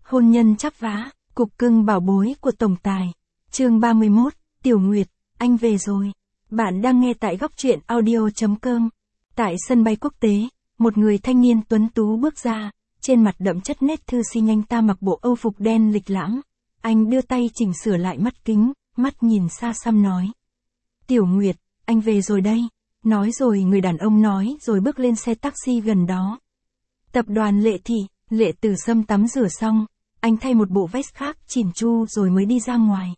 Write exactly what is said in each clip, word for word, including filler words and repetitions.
Hôn nhân chắp vá, cục cưng bảo bối của tổng tài. Chương ba mươi mốt, Tiểu Nguyệt, anh về rồi. Bạn đang nghe tại góc truyện audio chấm com. Tại sân bay quốc tế, một người thanh niên tuấn tú bước ra, trên mặt đậm chất nét thư sinh. Anh ta mặc bộ âu phục đen lịch lãm. Anh đưa tay chỉnh sửa lại mắt kính, mắt nhìn xa xăm nói. Tiểu Nguyệt, anh về rồi đây. Nói rồi người đàn ông nói rồi bước lên xe taxi gần đó. Tập đoàn Lệ Thị, Lệ Tử Sâm tắm rửa xong, anh thay một bộ vest khác chỉn chu rồi mới đi ra ngoài.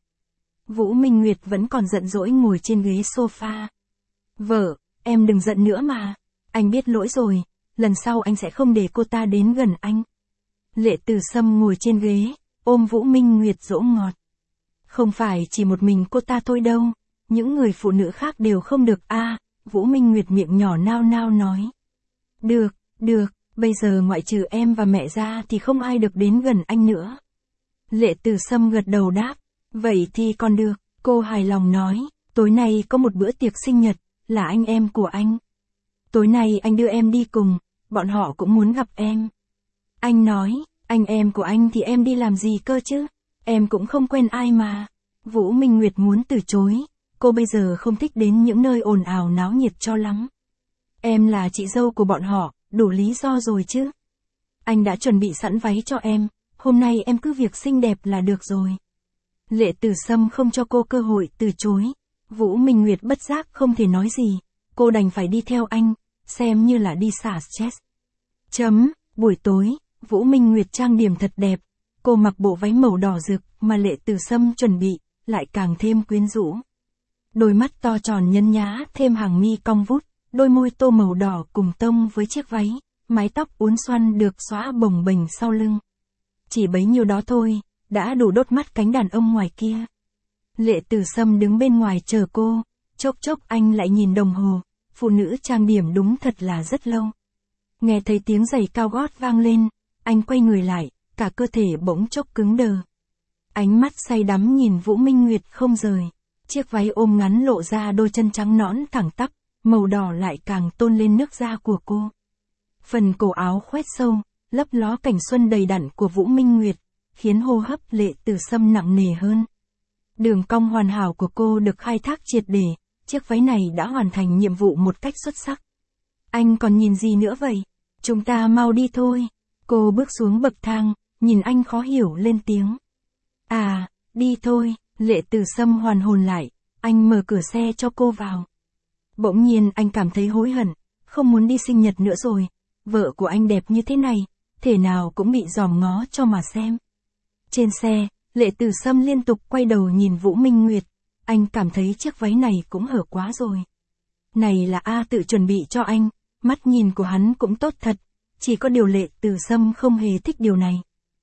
Vũ Minh Nguyệt vẫn còn giận dỗi ngồi trên ghế sofa. Vợ, em đừng giận nữa mà. Anh biết lỗi rồi, lần sau anh sẽ không để cô ta đến gần anh. Lệ Tử Sâm ngồi trên ghế, ôm Vũ Minh Nguyệt dỗ ngọt. Không phải chỉ một mình cô ta thôi đâu, những người phụ nữ khác đều không được a. À, Vũ Minh Nguyệt miệng nhỏ nao nao nói. Được, được, bây giờ ngoại trừ em và mẹ ra thì không ai được đến gần anh nữa. Lệ Tử Sâm gật đầu đáp. Vậy thì còn được, cô hài lòng nói. Tối nay có một bữa tiệc sinh nhật, là anh em của anh. Tối nay anh đưa em đi cùng, bọn họ cũng muốn gặp em. Anh nói, anh em của anh thì em đi làm gì cơ chứ? Em cũng không quen ai mà. Vũ Minh Nguyệt muốn từ chối. Cô bây giờ không thích đến những nơi ồn ào náo nhiệt cho lắm. Em là chị dâu của bọn họ, đủ lý do rồi chứ. Anh đã chuẩn bị sẵn váy cho em, hôm nay em cứ việc xinh đẹp là được rồi. Lệ Tử Sâm không cho cô cơ hội từ chối. Vũ Minh Nguyệt bất giác không thể nói gì. Cô đành phải đi theo anh, xem như là đi xả stress. Chấm, buổi tối, Vũ Minh Nguyệt trang điểm thật đẹp. Cô mặc bộ váy màu đỏ rực mà Lệ Tử Sâm chuẩn bị, lại càng thêm quyến rũ. Đôi mắt to tròn nhấn nhá thêm hàng mi cong vút, đôi môi tô màu đỏ cùng tông với chiếc váy, mái tóc uốn xoăn được xõa bồng bềnh sau lưng. Chỉ bấy nhiêu đó thôi, đã đủ đốt mắt cánh đàn ông ngoài kia. Lệ Tử Sâm đứng bên ngoài chờ cô, chốc chốc anh lại nhìn đồng hồ, phụ nữ trang điểm đúng thật là rất lâu. Nghe thấy tiếng giày cao gót vang lên, anh quay người lại, cả cơ thể bỗng chốc cứng đờ. Ánh mắt say đắm nhìn Vũ Minh Nguyệt không rời. Chiếc váy ôm ngắn lộ ra đôi chân trắng nõn thẳng tắp, màu đỏ lại càng tôn lên nước da của cô. Phần cổ áo khoét sâu, lấp ló cảnh xuân đầy đặn của Vũ Minh Nguyệt, khiến hô hấp Lệ Tử Sâm nặng nề hơn. Đường cong hoàn hảo của cô được khai thác triệt để, chiếc váy này đã hoàn thành nhiệm vụ một cách xuất sắc. Anh còn nhìn gì nữa vậy? Chúng ta mau đi thôi. Cô bước xuống bậc thang, nhìn anh khó hiểu lên tiếng. À, đi thôi. Lệ Tử Sâm hoàn hồn lại, anh mở cửa xe cho cô vào. Bỗng nhiên anh cảm thấy hối hận, không muốn đi sinh nhật nữa rồi. Vợ của anh đẹp như thế này, thể nào cũng bị dòm ngó cho mà xem. Trên xe, Lệ Tử Sâm liên tục quay đầu nhìn Vũ Minh Nguyệt. Anh cảm thấy chiếc váy này cũng hở quá rồi. Này là A tự chuẩn bị cho anh, mắt nhìn của hắn cũng tốt thật. Chỉ có điều Lệ Tử Sâm không hề thích điều này.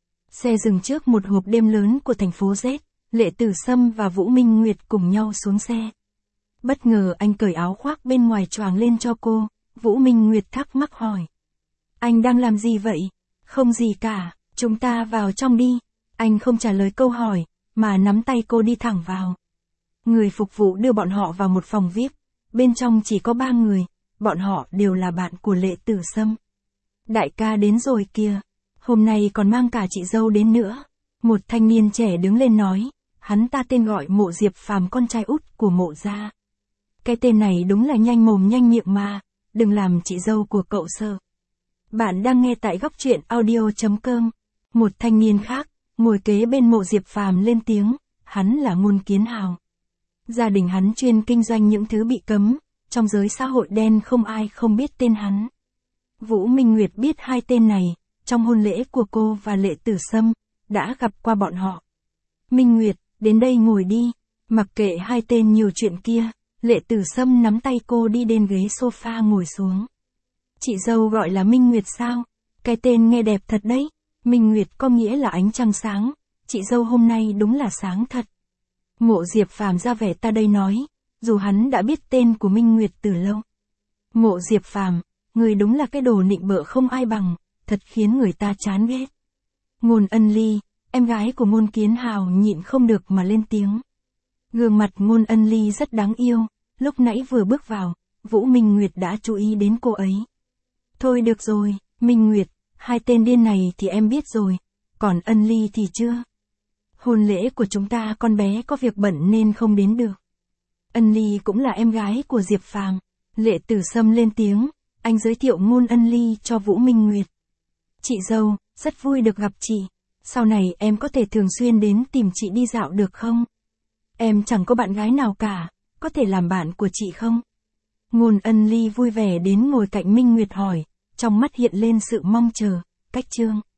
Xe dừng trước một hộp đêm lớn của thành phố Z. Lệ Tử Sâm và Vũ Minh Nguyệt cùng nhau xuống xe. Bất ngờ anh cởi áo khoác bên ngoài choàng lên cho cô. Vũ Minh Nguyệt thắc mắc hỏi. Anh đang làm gì vậy? Không gì cả, chúng ta vào trong đi. Anh không trả lời câu hỏi, mà nắm tay cô đi thẳng vào. Người phục vụ đưa bọn họ vào một phòng vi ai pi. Bên trong chỉ có ba người, bọn họ đều là bạn của Lệ Tử Sâm. Đại ca đến rồi kìa, hôm nay còn mang cả chị dâu đến nữa. Một thanh niên trẻ đứng lên nói. Hắn ta tên gọi Mộ Diệp Phàm, con trai út của Mộ gia. Cái tên này đúng là nhanh mồm nhanh miệng mà, đừng làm chị dâu của cậu sợ. Bạn đang nghe tại góc truyện audio chấm com. Một thanh niên khác, ngồi kế bên Mộ Diệp Phàm lên tiếng, hắn là Ngôn Kiến Hào. Gia đình hắn chuyên kinh doanh những thứ bị cấm, trong giới xã hội đen không ai không biết tên hắn. Vũ Minh Nguyệt biết hai tên này, trong hôn lễ của cô và Lệ Tử Sâm, đã gặp qua bọn họ. Minh Nguyệt, đến đây ngồi đi. Mặc kệ hai tên nhiều chuyện kia, Lệ Tử Sâm nắm tay cô đi đến ghế sofa ngồi xuống. Chị dâu gọi là Minh Nguyệt sao? Cái tên nghe đẹp thật đấy. Minh Nguyệt có nghĩa là ánh trăng sáng. Chị dâu hôm nay đúng là sáng thật. Mộ Diệp Phàm ra vẻ ta đây nói, dù hắn đã biết tên của Minh Nguyệt từ lâu. Mộ Diệp Phàm, người đúng là cái đồ nịnh bợ không ai bằng, thật khiến người ta chán ghét. Ngôn Ân Ly, em gái của Ngôn Kiến Hào nhịn không được mà lên tiếng. Gương mặt Ngôn Ân Ly rất đáng yêu, lúc nãy vừa bước vào, Vũ Minh Nguyệt đã chú ý đến cô ấy. Thôi được rồi, Minh Nguyệt, hai tên điên này thì em biết rồi, còn Ân Ly thì chưa. Hôn lễ của chúng ta con bé có việc bận nên không đến được. Ân Ly cũng là em gái của Diệp Phàm. Lệ Tử Sâm lên tiếng, anh giới thiệu ngôn Ân Ly cho Vũ Minh Nguyệt. Chị dâu, rất vui được gặp chị. Sau này em có thể thường xuyên đến tìm chị đi dạo được không? Em chẳng có bạn gái nào cả, có thể làm bạn của chị không? Ngôn Ân Ly vui vẻ đến ngồi cạnh Minh Nguyệt hỏi, trong mắt hiện lên sự mong chờ. Cách Chương